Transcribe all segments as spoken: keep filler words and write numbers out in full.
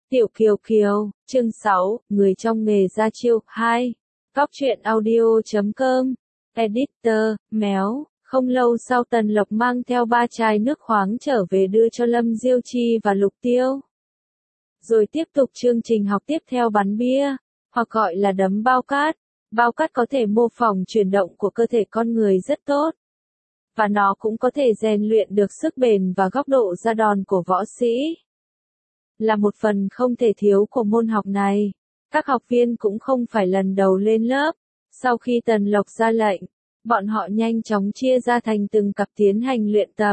Tiểu Kiều Kiều, chương sáu, người trong nghề ra chiêu, hai. Góc truyện audio chấm com, editor, méo. Không lâu sau Tần Lộc mang theo ba chai nước khoáng trở về đưa cho Lâm Diêu Chi và Lục Tiêu. Rồi tiếp tục chương trình học tiếp theo bắn bia, hoặc gọi là đấm bao cát. Bao cát có thể mô phỏng chuyển động của cơ thể con người rất tốt. Và nó cũng có thể rèn luyện được sức bền và góc độ ra đòn của võ sĩ. Là một phần không thể thiếu của môn học này. Các học viên cũng không phải lần đầu lên lớp. Sau khi Tần Lộc ra lệnh, bọn họ nhanh chóng chia ra thành từng cặp tiến hành luyện tập.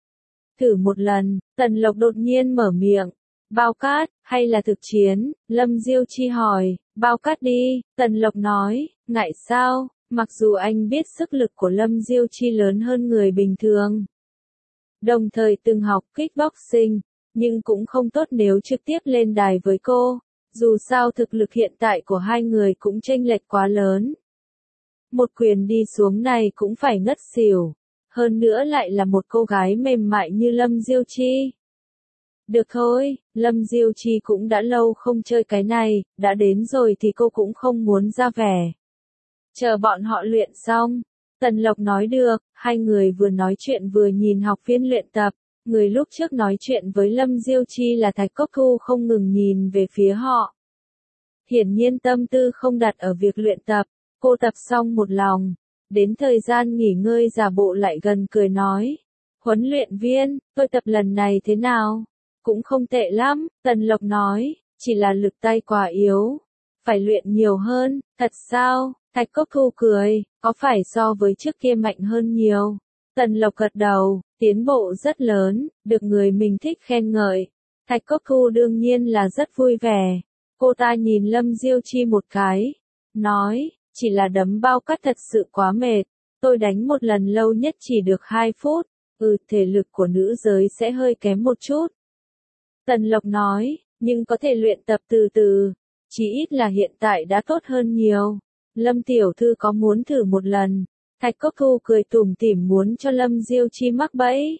Thử một lần, Tần Lộc đột nhiên mở miệng. Bao cát, hay là thực chiến? Lâm Diêu Chi hỏi. Bao cát đi, Tần Lộc nói. Ngại sao? Mặc dù anh biết sức lực của Lâm Diêu Chi lớn hơn người bình thường. Đồng thời từng học kickboxing. Nhưng cũng không tốt nếu trực tiếp lên đài với cô, dù sao thực lực hiện tại của hai người cũng chênh lệch quá lớn. Một quyền đi xuống này cũng phải ngất xỉu, hơn nữa lại là một cô gái mềm mại như Lâm Diêu Chi. Được thôi, Lâm Diêu Chi cũng đã lâu không chơi cái này, đã đến rồi thì cô cũng không muốn ra vẻ. Chờ bọn họ luyện xong, Tần Lộc nói được, hai người vừa nói chuyện vừa nhìn học viên luyện tập. Người lúc trước nói chuyện với Lâm Diêu Chi là Thạch Cốc Thu không ngừng nhìn về phía họ. Hiển nhiên tâm tư không đặt ở việc luyện tập, cô tập xong một lòng. Đến thời gian nghỉ ngơi giả bộ lại gần cười nói. Huấn luyện viên, tôi tập lần này thế nào? Cũng không tệ lắm, Tần Lộc nói, chỉ là lực tay quá yếu. Phải luyện nhiều hơn, thật sao? Thạch Cốc Thu cười, có phải so với trước kia mạnh hơn nhiều? Tần Lộc gật đầu, tiến bộ rất lớn, được người mình thích khen ngợi. Thạch Cốc Thu đương nhiên là rất vui vẻ. Cô ta nhìn Lâm Diêu Chi một cái, nói, chỉ là đấm bao cát thật sự quá mệt, tôi đánh một lần lâu nhất chỉ được hai phút, ừ thể lực của nữ giới sẽ hơi kém một chút. Tần Lộc nói, nhưng có thể luyện tập từ từ, chỉ ít là hiện tại đã tốt hơn nhiều. Lâm tiểu thư có muốn thử một lần? Thạch Cốc Thu cười tủm tỉm muốn cho Lâm Diêu Chi mắc bẫy.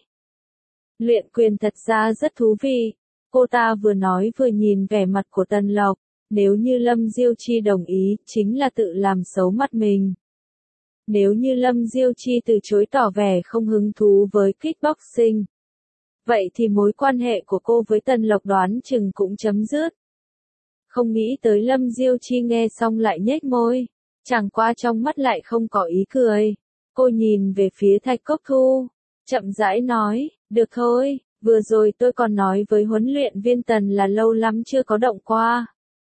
Luyện quyền thật ra rất thú vị. Cô ta vừa nói vừa nhìn vẻ mặt của Tần Lộc. Nếu như Lâm Diêu Chi đồng ý, chính là tự làm xấu mặt mình. Nếu như Lâm Diêu Chi từ chối tỏ vẻ không hứng thú với kickboxing, vậy thì mối quan hệ của cô với Tần Lộc đoán chừng cũng chấm dứt. Không nghĩ tới Lâm Diêu Chi nghe xong lại nhếch môi. Chẳng qua trong mắt lại không có ý cười. Cô nhìn về phía Thạch Cốc Thu, chậm rãi nói, được thôi, vừa rồi tôi còn nói với huấn luyện viên Tần là lâu lắm chưa có động qua.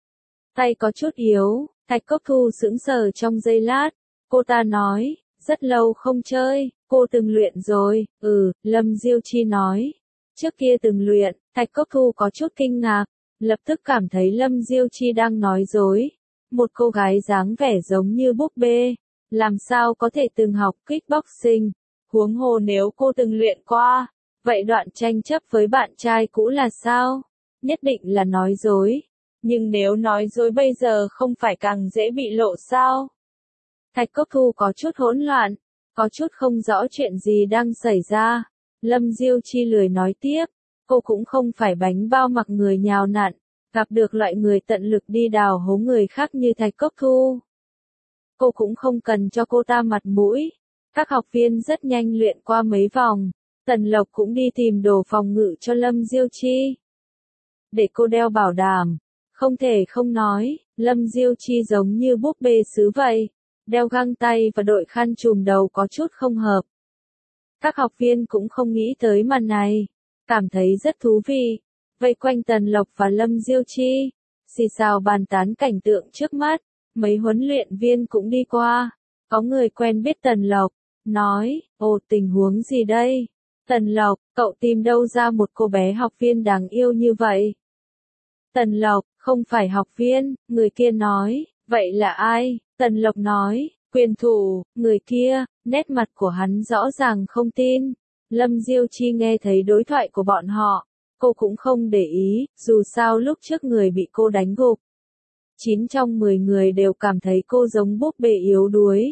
Tay có chút yếu, Thạch Cốc Thu sững sờ trong giây lát, cô ta nói, rất lâu không chơi, cô từng luyện rồi, ừ, Lâm Diêu Chi nói. Trước kia từng luyện, Thạch Cốc Thu có chút kinh ngạc, lập tức cảm thấy Lâm Diêu Chi đang nói dối. Một cô gái dáng vẻ giống như búp bê, làm sao có thể từng học kickboxing, huống hồ nếu cô từng luyện qua, vậy đoạn tranh chấp với bạn trai cũ là sao? Nhất định là nói dối, nhưng nếu nói dối bây giờ không phải càng dễ bị lộ sao? Thạch Cốc Thu có chút hỗn loạn, có chút không rõ chuyện gì đang xảy ra. Lâm Diêu Chi lười nói tiếp, cô cũng không phải bánh bao mặc người nhào nặn. Gặp được loại người tận lực đi đào hố người khác như Thạch Cốc Thu. Cô cũng không cần cho cô ta mặt mũi. Các học viên rất nhanh luyện qua mấy vòng. Tần Lộc cũng đi tìm đồ phòng ngự cho Lâm Diêu Chi. Để cô đeo bảo đảm. Không thể không nói, Lâm Diêu Chi giống như búp bê sứ vậy. Đeo găng tay và đội khăn trùm đầu có chút không hợp. Các học viên cũng không nghĩ tới màn này. Cảm thấy rất thú vị. Vây quanh Tần Lộc và Lâm Diêu Chi, xì xào bàn tán cảnh tượng trước mắt, mấy huấn luyện viên cũng đi qua, có người quen biết Tần Lộc, nói, ồ tình huống gì đây? Tần Lộc, cậu tìm đâu ra một cô bé học viên đáng yêu như vậy? Tần Lộc, không phải học viên, người kia nói, vậy là ai? Tần Lộc nói, quyền thủ, người kia, nét mặt của hắn rõ ràng không tin. Lâm Diêu Chi nghe thấy đối thoại của bọn họ. Cô cũng không để ý, dù sao lúc trước người bị cô đánh gục. chín trong mười người đều cảm thấy cô giống búp bê yếu đuối.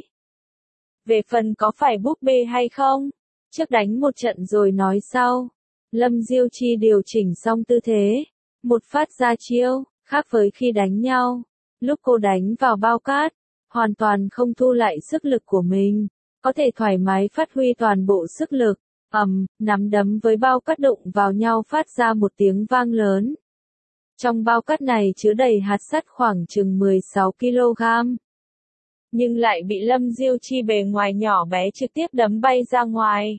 Về phần có phải búp bê hay không? Trước đánh một trận rồi nói sau. Lâm Diêu Chi điều chỉnh xong tư thế. Một phát ra chiêu, khác với khi đánh nhau. Lúc cô đánh vào bao cát, hoàn toàn không thu lại sức lực của mình, có thể thoải mái phát huy toàn bộ sức lực. Ầm, nắm đấm với bao cát đụng vào nhau phát ra một tiếng vang lớn. Trong bao cát này chứa đầy hạt sắt khoảng chừng mười sáu ki lô gam. Nhưng lại bị Lâm Diêu Chi bề ngoài nhỏ bé trực tiếp đấm bay ra ngoài.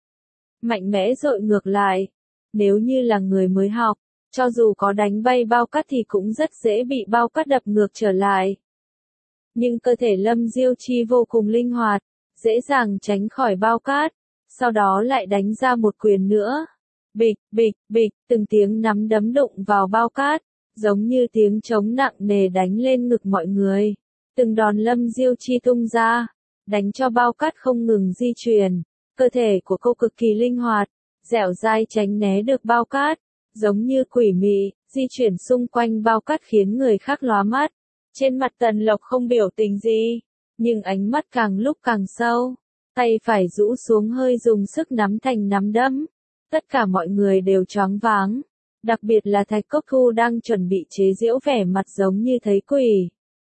Mạnh mẽ dội ngược lại. Nếu như là người mới học, cho dù có đánh bay bao cát thì cũng rất dễ bị bao cát đập ngược trở lại. Nhưng cơ thể Lâm Diêu Chi vô cùng linh hoạt, dễ dàng tránh khỏi bao cát, sau đó lại đánh ra một quyền nữa. Bịch, bịch, bịch, từng tiếng nắm đấm đụng vào bao cát, giống như tiếng trống nặng nề đánh lên ngực mọi người. Từng đòn Lâm Diêu Chi tung ra, đánh cho bao cát không ngừng di chuyển. Cơ thể của cô cực kỳ linh hoạt, dẻo dai tránh né được bao cát, giống như quỷ mị, di chuyển xung quanh bao cát khiến người khác lóa mắt. Trên mặt Tần Lộc không biểu tình gì, nhưng ánh mắt càng lúc càng sâu, tay phải rũ xuống hơi dùng sức nắm thành nắm đấm. Tất cả mọi người đều choáng váng, đặc biệt là Thạch Cốc Thu đang chuẩn bị chế giễu vẻ mặt giống như thấy quỷ.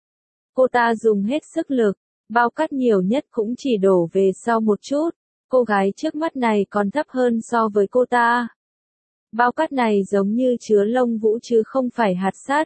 Cô ta dùng hết sức lực, bao cát nhiều nhất cũng chỉ đổ về sau một chút, cô gái trước mắt này còn thấp hơn so với cô ta. Bao cát này giống như chứa lông vũ chứ không phải hạt sắt.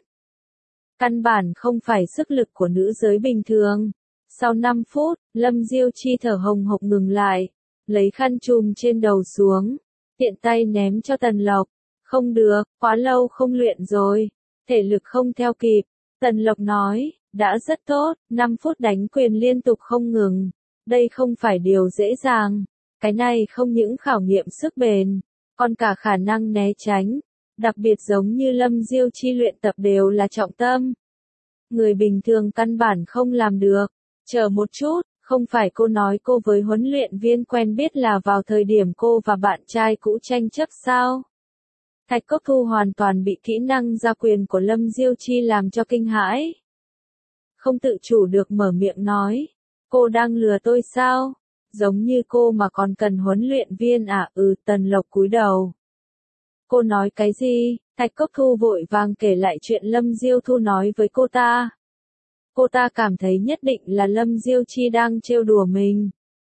Căn bản không phải sức lực của nữ giới bình thường. Sau năm phút, Lâm Diêu Chi thở hồng hộc ngừng lại, lấy khăn trùm trên đầu xuống, tiện tay ném cho Tần Lộc. Không được, quá lâu không luyện rồi, thể lực không theo kịp. Tần Lộc nói, đã rất tốt, năm phút đánh quyền liên tục không ngừng. Đây không phải điều dễ dàng, cái này không những khảo nghiệm sức bền, còn cả khả năng né tránh. Đặc biệt giống như Lâm Diêu Chi luyện tập đều là trọng tâm. Người bình thường căn bản không làm được. Chờ một chút, không phải cô nói cô với huấn luyện viên quen biết là vào thời điểm cô và bạn trai cũ tranh chấp sao? Thạch Cốc Thu hoàn toàn bị kỹ năng ra quyền của Lâm Diêu Chi làm cho kinh hãi. Không tự chủ được mở miệng nói. Cô đang lừa tôi sao? Giống như cô mà còn cần huấn luyện viên à? Ừ, Tần Lộc cúi đầu. Cô nói cái gì? Thạch Cốc Thu vội vàng kể lại chuyện Lâm Diêu Thu nói với cô ta. Cô ta cảm thấy nhất định là Lâm Diêu Chi đang trêu đùa mình.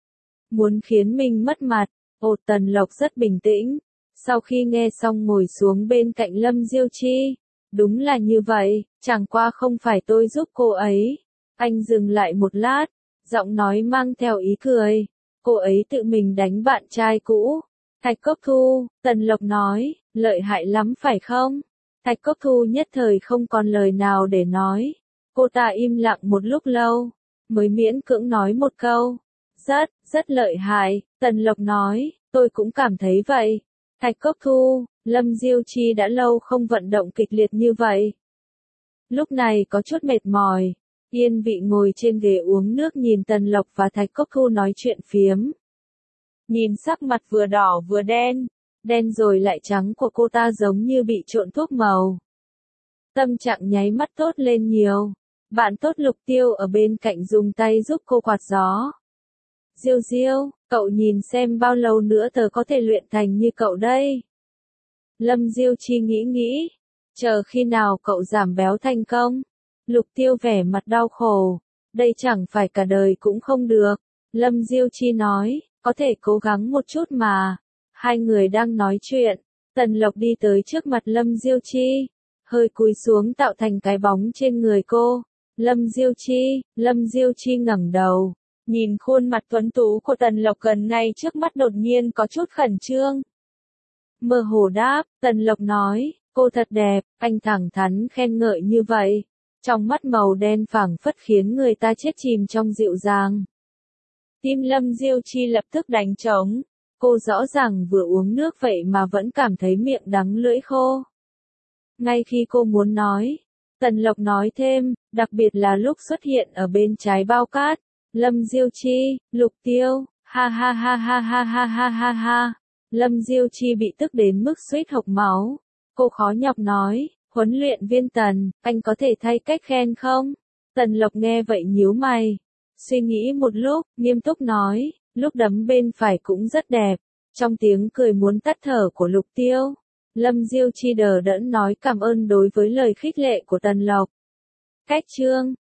Muốn khiến mình mất mặt. Ồ, Tần Lộc rất bình tĩnh. Sau khi nghe xong ngồi xuống bên cạnh Lâm Diêu Chi. Đúng là như vậy, chẳng qua không phải tôi giúp cô ấy. Anh dừng lại một lát, giọng nói mang theo ý cười. Cô ấy tự mình đánh bạn trai cũ. Thạch Cốc Thu, Tần Lộc nói, lợi hại lắm phải không? Thạch Cốc Thu nhất thời không còn lời nào để nói. Cô ta im lặng một lúc lâu, mới miễn cưỡng nói một câu. Rất, rất lợi hại, Tần Lộc nói, tôi cũng cảm thấy vậy. Thạch Cốc Thu, Lâm Diêu Chi đã lâu không vận động kịch liệt như vậy. Lúc này có chút mệt mỏi, yên vị ngồi trên ghế uống nước nhìn Tần Lộc và Thạch Cốc Thu nói chuyện phiếm. Nhìn sắc mặt vừa đỏ vừa đen, đen rồi lại trắng của cô ta giống như bị trộn thuốc màu. Tâm trạng nháy mắt tốt lên nhiều. Bạn tốt Lục Tiêu ở bên cạnh dùng tay giúp cô quạt gió. Diêu Diêu, cậu nhìn xem bao lâu nữa tớ có thể luyện thành như cậu đây. Lâm Diêu Chi nghĩ nghĩ, chờ khi nào cậu giảm béo thành công. Lục Tiêu vẻ mặt đau khổ, đây chẳng phải cả đời cũng không được. Lâm Diêu Chi nói, có thể cố gắng một chút mà. Hai người đang nói chuyện, Tần Lộc đi tới trước mặt Lâm Diêu Chi, hơi cúi xuống tạo thành cái bóng trên người cô. Lâm Diêu Chi, Lâm Diêu Chi ngẩng đầu, nhìn khuôn mặt tuấn tú của Tần Lộc gần ngay trước mắt đột nhiên có chút khẩn trương. Mơ hồ đáp, Tần Lộc nói, cô thật đẹp, anh thẳng thắn khen ngợi như vậy. Trong mắt màu đen phảng phất khiến người ta chết chìm trong dịu dàng. Tim Lâm Diêu Chi lập tức đánh trống, cô rõ ràng vừa uống nước vậy mà vẫn cảm thấy miệng đắng lưỡi khô. Ngay khi cô muốn nói, Tần Lộc nói thêm, đặc biệt là lúc xuất hiện ở bên trái bao cát, Lâm Diêu Chi, Lục Tiêu, ha ha ha ha ha ha ha ha ha. Lâm Diêu Chi bị tức đến mức suýt hộc máu. Cô khó nhọc nói, huấn luyện viên Tần, anh có thể thay cách khen không? Tần Lộc nghe vậy nhíu mày, suy nghĩ một lúc, nghiêm túc nói, lúc đấm bên phải cũng rất đẹp. Trong tiếng cười muốn tắt thở của Lục Tiêu, Lâm Diêu Chi đờ đẫn nói cảm ơn đối với lời khích lệ của Tần Lộc. Cách chương